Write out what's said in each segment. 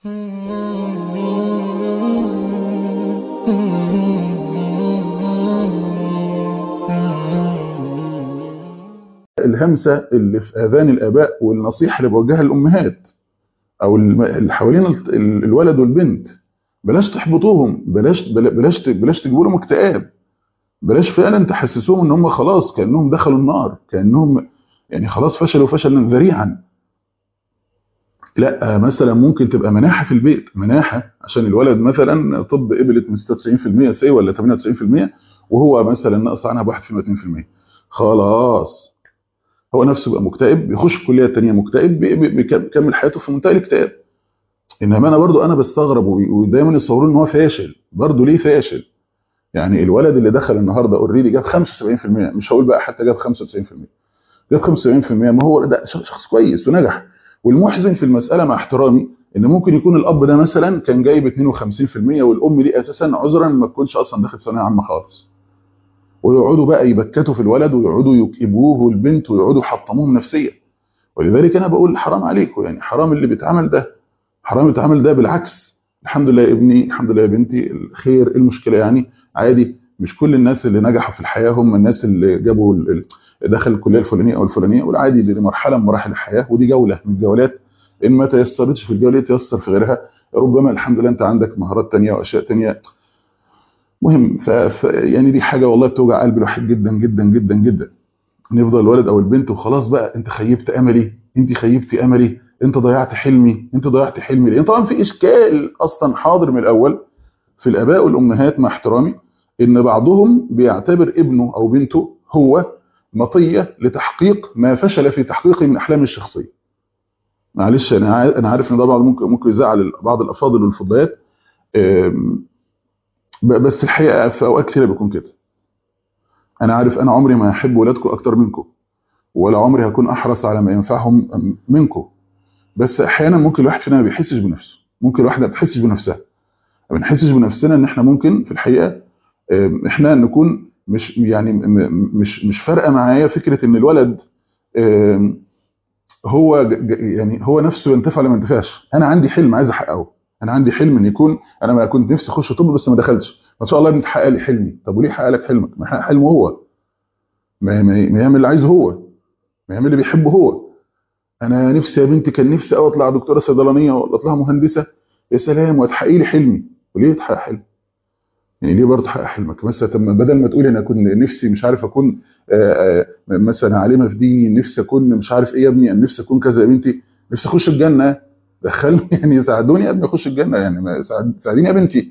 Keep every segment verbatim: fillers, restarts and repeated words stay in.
الهمسة اللي في آذان الآباء والنصيحة اللي بوجهها للأمهات أو اللي حوالين الولد والبنت، بلاش تحبطوهم، بلاش بلاش بلاش تجيبوا لهم اكتئاب، بلاش فعلا تحسسوهم ان هم خلاص كانهم دخلوا النار، كانهم يعني خلاص فشلوا فشلا ذريعا. لا، مثلا ممكن تبقى مناحه في البيت، مناحه عشان الولد مثلا طب قبلت من ستة وتسعين في المية سي ولا ثمانية وتسعين في المية، وهو مثلا ناقص عنها ب واحد فاصلة اثنين في المية، خلاص هو نفسه بقى مكتئب، بيخش الكليه الثانيه مكتئب، بي- بي- بيكمل حياته في منتهى الاكتئاب. انما انا برضو انا بستغرب، ودايما يصورون ان هو فاشل، برضو ليه فاشل؟ يعني الولد اللي دخل النهارده اوريدي جاب خمسة وسبعين في المية، مش هقول بقى حتى جاب خمسة وتسعين في المية، جاب خمسة وسبعين في المية، ما هو ده شخص كويس ونجح. والمحزن في المساله مع احترامي ان ممكن يكون الاب ده مثلا كان جايب اثنين وخمسين في المية، والام دي اساسا عذرا ما تكونش اصلا داخل ثانويه عامه خالص، ويقعدوا بقى يبكتوا في الولد ويقعدوا يكئبوه والبنت ويقعدوا يحطموهم نفسيا. ولذلك انا بقول حرام عليكم، يعني حرام اللي بيتعمل ده، حرام يتعمل ده. بالعكس، الحمد لله يا ابني، الحمد لله يا بنتي، الخير، إيه المشكله يعني؟ عادي، مش كل الناس اللي نجحوا في الحياه هم الناس اللي جابوا ال- ال- دخل الكليه الفلانيه او الفلانيه، والعادي دي مرحله من مراحل الحياه، ودي جوله من الجولات، ان ما تيسرتش في الجوله تيسر في غيرها، ربما الحمد لله انت عندك مهارات تانية واشياء تانية. مهم ف... ف... يعني دي حاجه والله بتوجع قلب الواحد جدا جدا جدا جدا، ان يفضل الولد او البنت وخلاص بقى انت خيبت املي، انت خيبتي املي، انت ضيعت حلمي، انت ضيعت حلمي. لان طبعا في اشكال اصلا حاضر من الاول في الاباء والامهات مع احترامي، ان بعضهم بيعتبر ابنه او بنته هو مطيه لتحقيق ما فشل في تحقيقه من احلامه الشخصيه. معلش انا عا- انا عارف ان ده بعض ممكن ممكن يزعل بعض الافاضل والفضليات، أم، ب- بس الحقيقه في اوقات كثيره بيكون كده. انا عارف انا عمري ما هحب ولادكم اكتر منكم، ولا عمري هكون احرص على ما ينفعهم منكم، بس احيانا ممكن الواحد فينا ما بيحسش بنفسه، ممكن الواحده ما بتحسش بنفسها، ما بنحسش بنفسنا ان احنا ممكن في الحقيقه آم، احنا نكون مش يعني م- م- مش مش فارقه معايا فكره ان الولد آم، هو ج- ج- يعني هو نفسه ينتفع ولا ما ينتفعش. انا عندي حلم عايز احققه، انا عندي حلم ان يكون، انا ما كنت نفسي اخش طب بس ما دخلتش، ما شاء الله يا ابني تحقق لي حلمي. طب وليه حقق لك حلمك؟ ما يحقق حلمه هو، ما ما- ما يعمل اللي عايزه هو، ما يعمل اللي بيحبه هو. انا نفسي يا بنتي، كان نفسي أوي اطلع دكتوره صيدلانيه ولا اطلع مهندسه، يا سلام، وتحققي لي حلمي. وليه تحقق حلم؟ يعني ليه برضه تحقق حلمك مثلا؟ طب ما بدل ما تقولي انا كنت نفسي مش عارف اكون آه، آه، مثلا عالمه في ديني، نفسي اكون مش عارف ايه يا ابني، انا نفسي اكون كذا يا بنتي، نفسي اخش الجنه، دخلني يعني ساعدوني يا ابني اخش الجنه، يعني ما ساعد- ساعديني يا بنتي.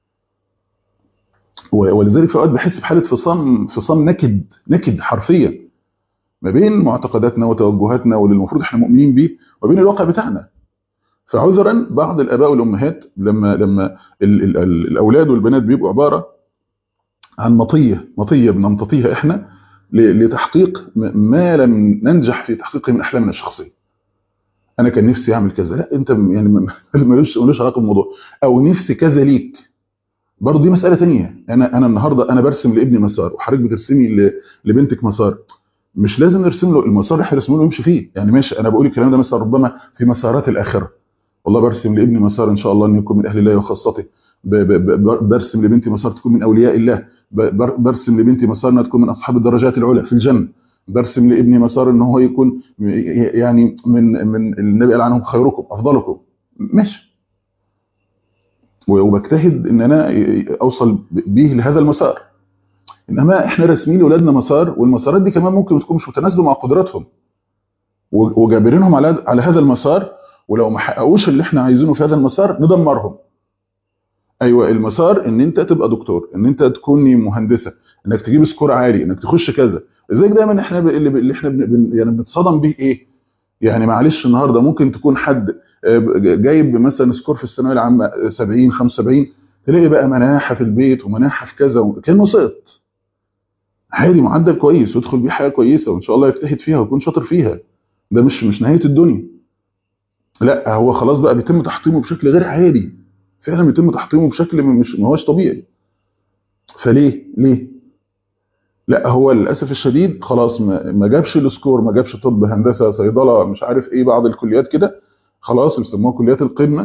و- ولذلك في اوقات بحس بحاله فصام، فصام نكد، نكد حرفيا، ما بين معتقداتنا وتوجهاتنا واللي المفروض احنا مؤمنين بيه، وبين الواقع بتاعنا. فعذرا بعض الاباء والامهات لما لما ال ال ال الاولاد والبنات بيبقوا عباره عن مطيه، مطيه بنمتطيها احنا ل- لتحقيق م- ما لم ننجح في تحقيقه من احلامنا الشخصيه. انا كان نفسي اعمل كذا، لا انت م- يعني م- ملوش ملوش علاقه بالموضوع. او نفسي كذا ليك، برضه دي مساله ثانيه. انا انا النهارده انا برسم لابني مسار، وحضرتك بترسمي ل- لبنتك مسار، مش لازم نرسم له المسار اللي احنا رسمه له ويمشي فيه. يعني ماشي، انا بقول الكلام ده مثلا ربما في مسارات الاخره، والله برسم لابني مسار ان شاء الله انه يكون من اهل الله وخاصته، ب- ب- ب- برسم لبنتي مسار تكون من اولياء الله، ب- بر- برسم لبنتي مسار انها تكون من اصحاب الدرجات العلى في الجنه، برسم لابني مسار ان هو يكون م- يعني من من النبي قال عنهم خيركم افضلكم. ماشي، و- وبجتهد ان انا ي- اوصل بيه لهذا المسار. انما احنا راسمين لاولادنا مسار، والمسارات دي كمان ممكن تكون مش متناسبه مع قدراتهم، و- وجابرينهم على على هذا المسار، ولو ما حققوش اللي احنا عايزينه في هذا المسار ندمرهم. ايوه، المسار ان انت تبقى دكتور، ان انت تكوني مهندسه، انك تجيب سكور عالي، انك تخش كذا. لذلك دايما احنا ب- اللي, اللي احنا بن بن- يعني بنتصدم به ايه؟ يعني معلش النهارده ممكن تكون حد آه، جايب مثلا سكور في الثانويه العامه سبعين خمسة وسبعين، تلاقي بقى مناحه في البيت ومناحه في كذا، كانه سقط. عادي، معدل كويس ويدخل بيه حاجه كويسه وان شاء الله يجتهد فيها ويكون شاطر فيها، ده مش مش نهايه الدنيا. لا، هو خلاص بقى بيتم تحطيمه بشكل غير عادي، فعلا بيتم تحطيمه بشكل مش ما هوش طبيعي. فليه ليه؟ لا، هو للاسف الشديد خلاص ما ما جابش السكور، ما جابش طب، هندسه، صيدله، مش عارف ايه، بعض الكليات كده خلاص بيسموها كليات القمه،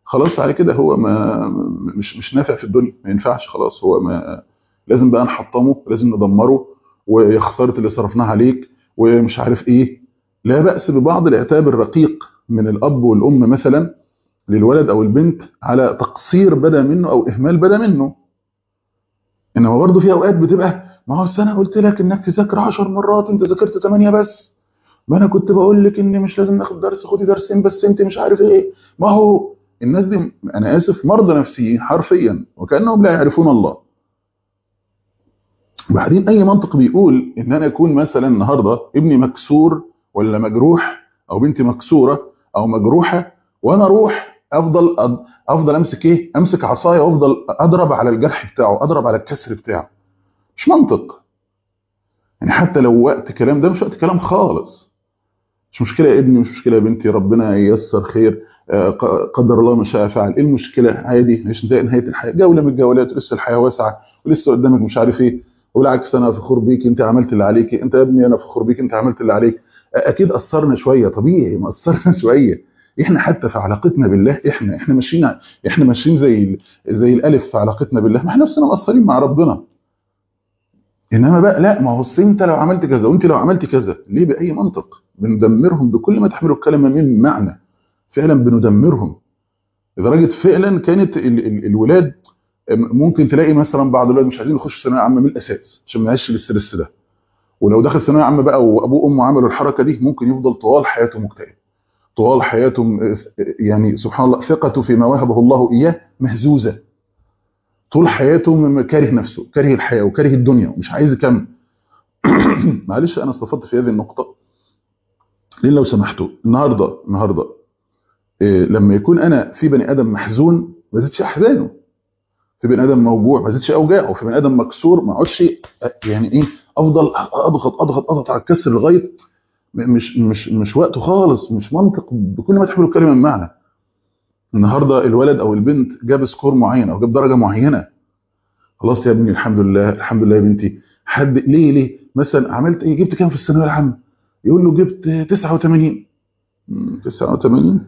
خلاص على كده هو ما مش مش نافع في الدنيا، ما ينفعش خلاص، هو ما لازم بقى نحطمه، لازم ندمره، ويا خساره اللي صرفناه عليك ومش عارف ايه. لا بأس ببعض العتاب الرقيق من الاب والام مثلا للولد او البنت على تقصير بدا منه او اهمال بدا منه. انما برضه في اوقات بتبقى ما هو أصل انا قلت لك انك تذاكر عشر مرات انت ذاكرت ثمانية بس، ما انا كنت بقول لك ان مش لازم ناخد درس، خدي درسين بس انت مش عارف ايه. ما هو الناس دي انا اسف مرضى نفسيين حرفيا وكانهم لا يعرفون الله. وبعدين اي منطق بيقول ان انا اكون مثلا النهارده ابني مكسور ولا مجروح، او بنتي مكسوره او مجروحه، وانا اروح افضل أض- افضل امسك ايه، امسك عصايه وافضل اضرب على الجرح بتاعه، اضرب على الكسر بتاعه. مش منطق. يعني حتى لو وقت كلام، ده مش وقت كلام خالص. مش مشكله يا ابني، مش مشكله يا بنتي، ربنا ييسر خير، آه، ق- قدر الله ما شاء فعل، ايه المشكله؟ عادي، مش نهايه نهاية الحياه، جوله من الجولات، ولسه الحياه واسعه، ولسه قدامك مش عارف ايه. وبالعكس انا فخور بيك، انت عملت اللي عليك، انت يا ابني انا فخور بيك، انت عملت اللي عليك. آه، اكيد قصرنا شويه، طبيعي ما قصرنا شويه. احنا حتى في علاقتنا بالله، احنا احنا ماشيين ع- احنا ماشيين زي ال- زي الالف في علاقتنا بالله، ما احنا نفسنا مقصرين مع ربنا. انما بقى لا، ما هو أصل انت لو عملت كذا وانت لو عملت كذا، ليه؟ باي منطق؟ بندمرهم بكل ما تحمله الكلمه من معنى. فعلا بندمرهم. لدرجه فعلا كانت ال ال الولاد ممكن تلاقي مثلا بعض الولاد مش عايزين يخشوا ثانويه عامه من الاساس عشان ما يعيش الاسترس ده. ولو دخل ثانويه عامه بقى وابوه وامه عملوا الحركه دي، ممكن يفضل طوال حياته مكتئب، طوال حياته م- يعني سبحان الله ثقته فيما وهبه الله اياه مهزوزه، طول حياته م- كاره نفسه، كاره الحياه وكاره الدنيا ومش عايز يكمل. معلش انا استفدت في هذه النقطه. ليه لو سمحتوا النهارده النهارده إيه، لما يكون انا في بني ادم محزون ما زيدش احزانه، في بني ادم موجوع ما زيدش اوجاعه، في بني ادم مكسور ما اقعدش يعني ايه، افضل اضغط اضغط اضغط على الكسر لغايه م- مش مش مش وقته خالص، مش منطق بكل ما تحمل الكلمه من معنى. النهارده الولد او البنت جاب سكور معين او جاب درجه معينه، خلاص يا ابني الحمد لله الحمد لله يا بنتي. حد ليه ليه مثلا عملت ايه، جبت كام في الثانويه العامه؟ يقول له جبت تسعة وثمانين. مم، تسعة وثمانين؟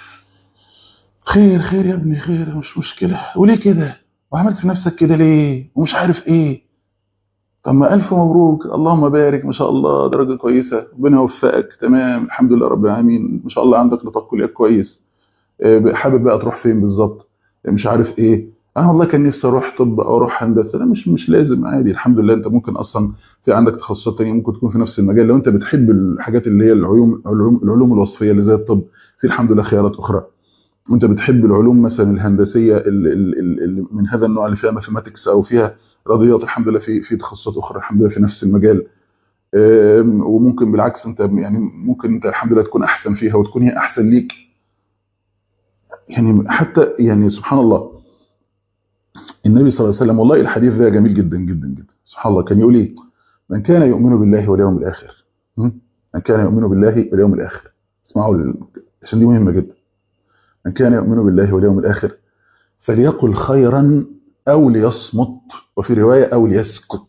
خير خير يا ابني خير، مش مشكلة، وليه كده؟ وعملت في نفسك كده ليه؟ ومش عارف ايه. طب ما ألف مبروك، اللهم بارك، ما شاء الله درجة كويسة، ربنا يوفقك، تمام الحمد لله رب العالمين، ما شاء الله عندك نطاق كليات كويس. آه، حابب بقى تروح فين بالظبط؟ آه، مش عارف ايه. انا والله كان نفسي اروح طب او اروح هندسه، لا مش مش لازم، عادي الحمد لله. انت ممكن اصلا في عندك تخصصات تانية ممكن تكون في نفس المجال، لو انت بتحب الحاجات اللي هي العلوم العلوم, العلوم الوصفيه اللي زي الطب، في الحمد لله خيارات اخرى. وانت بتحب العلوم مثلا الهندسيه اللي اللي اللي من هذا النوع اللي فيها ماثيماتكس او فيها رياضيات، الحمد لله في في تخصصات اخرى الحمد لله في نفس المجال. أم، وممكن بالعكس انت يعني ممكن انت الحمد لله تكون احسن فيها وتكون هي احسن ليك. يعني حتى يعني سبحان الله، النبي صلى الله عليه وسلم، والله الحديث ده جميل جدا جدا جدا، سبحان الله كان يقول ايه؟ من كان يؤمن بالله واليوم الاخر، م? من كان يؤمن بالله واليوم الاخر، اسمعوا ال- عشان دي مهمه جدا. من كان يؤمن بالله واليوم الاخر فليقل خيرا او ليصمت، وفي روايه او ليسكت.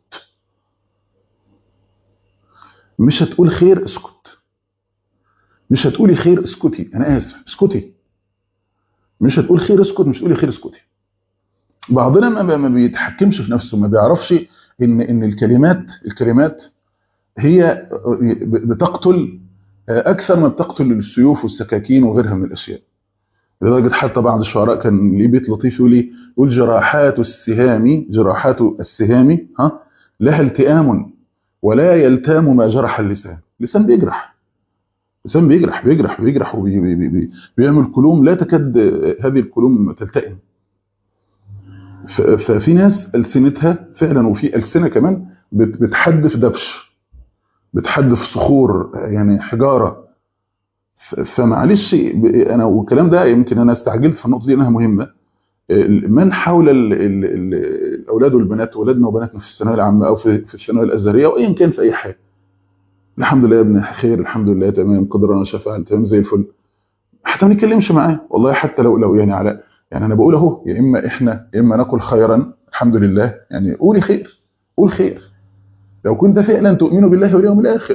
مش هتقول خير اسكت، مش هتقولي خير اسكتي، انا اسف اسكتي. مش هتقول خير اسكت، مش تقولي خير اسكتي. بعضنا ما ما بيتحكمش في نفسه، ما بيعرفش ان ان الكلمات الكلمات هي بتقتل اكثر ما بتقتل السيوف والسكاكين وغيرها من الاشياء. لدرجه حتى بعض الشعراء كان ليه بيت لطيف يقول ايه، يقول جراحات السهام جراحات السهام ها لها التئام ولا يلتام ما جرح اللسان. اللسان بيجرح، اللسان بيجرح بيجرح بيجرح وبيعمل كلوم لا تكاد هذه الكلوم تلتئم. ف- ففي ناس ألسنتها فعلا، وفي ألسنة كمان بت- بتحدف دبش، بتحدف صخور يعني حجارة. ف- فمعلش ب- انا والكلام ده يمكن انا استعجلت في النقطه دي انها مهمه. ال- من حول ال ال ال الاولاد والبنات، اولادنا وبناتنا في الثانويه العامه او في في الثانويه الازهريه وايا كان في اي حاجه، الحمد لله يا ابني خير، الحمد لله تمام، قدر انا شفاعل تمام زي الفل. حتى ما نتكلمش معاه والله، حتى لو لو يعني على يعني انا بقول اهو، يا اما احنا يا اما نقول خيرا الحمد لله، يعني قولي خير، قول خير. لو كنت فعلا تؤمن بالله واليوم الاخر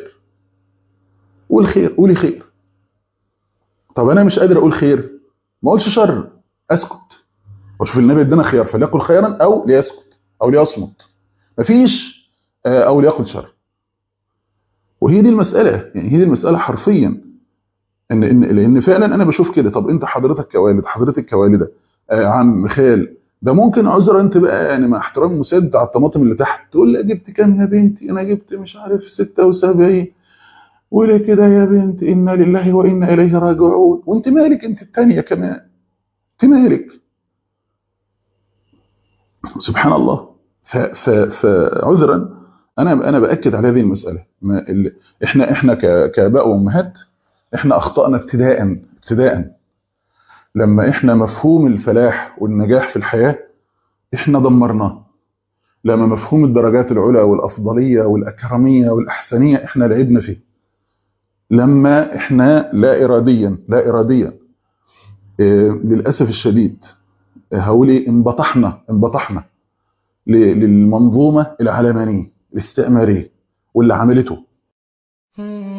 قول خير، قولي خير. طب انا مش قادر اقول خير، ما اقولش شر. اسكت وشوف النبي ادانا خيار، فليقل خيرا او ليسكت او ليصمت، مفيش آه، او ليقل شر. وهي دي المساله، يعني هي دي المساله حرفيا، ان ان لان فعلا انا بشوف كده. طب انت حضرتك كوالد، حضرتك كوالده، آه، عم، خال، ده ممكن عذرا انت بقى يعني مع احترام المساد بتاع الطماطم اللي تحت، تقول لي جبت كام يا بنتي؟ انا جبت مش عارف ستة وسبعين. وليه كده يا بنت؟ انا لله وانا اليه راجعون. وانت مالك انت الثانيه كمان؟ انت مالك؟ سبحان الله. ف- ف- فعذرا انا انا باكد على هذه المساله. ما ال... احنا احنا ك- كاباء وامهات، احنا اخطانا ابتداء ابتداء لما احنا مفهوم الفلاح والنجاح في الحياه احنا دمرناه. لما مفهوم الدرجات العلى والافضليه والاكرميه والاحسنيه احنا لعبنا فيه. لما احنا لا اراديا لا اراديا إيه، للاسف الشديد، هقول ايه، انبطحنا انبطحنا ل- للمنظومه العلمانيه الاستعماريه واللي عملته.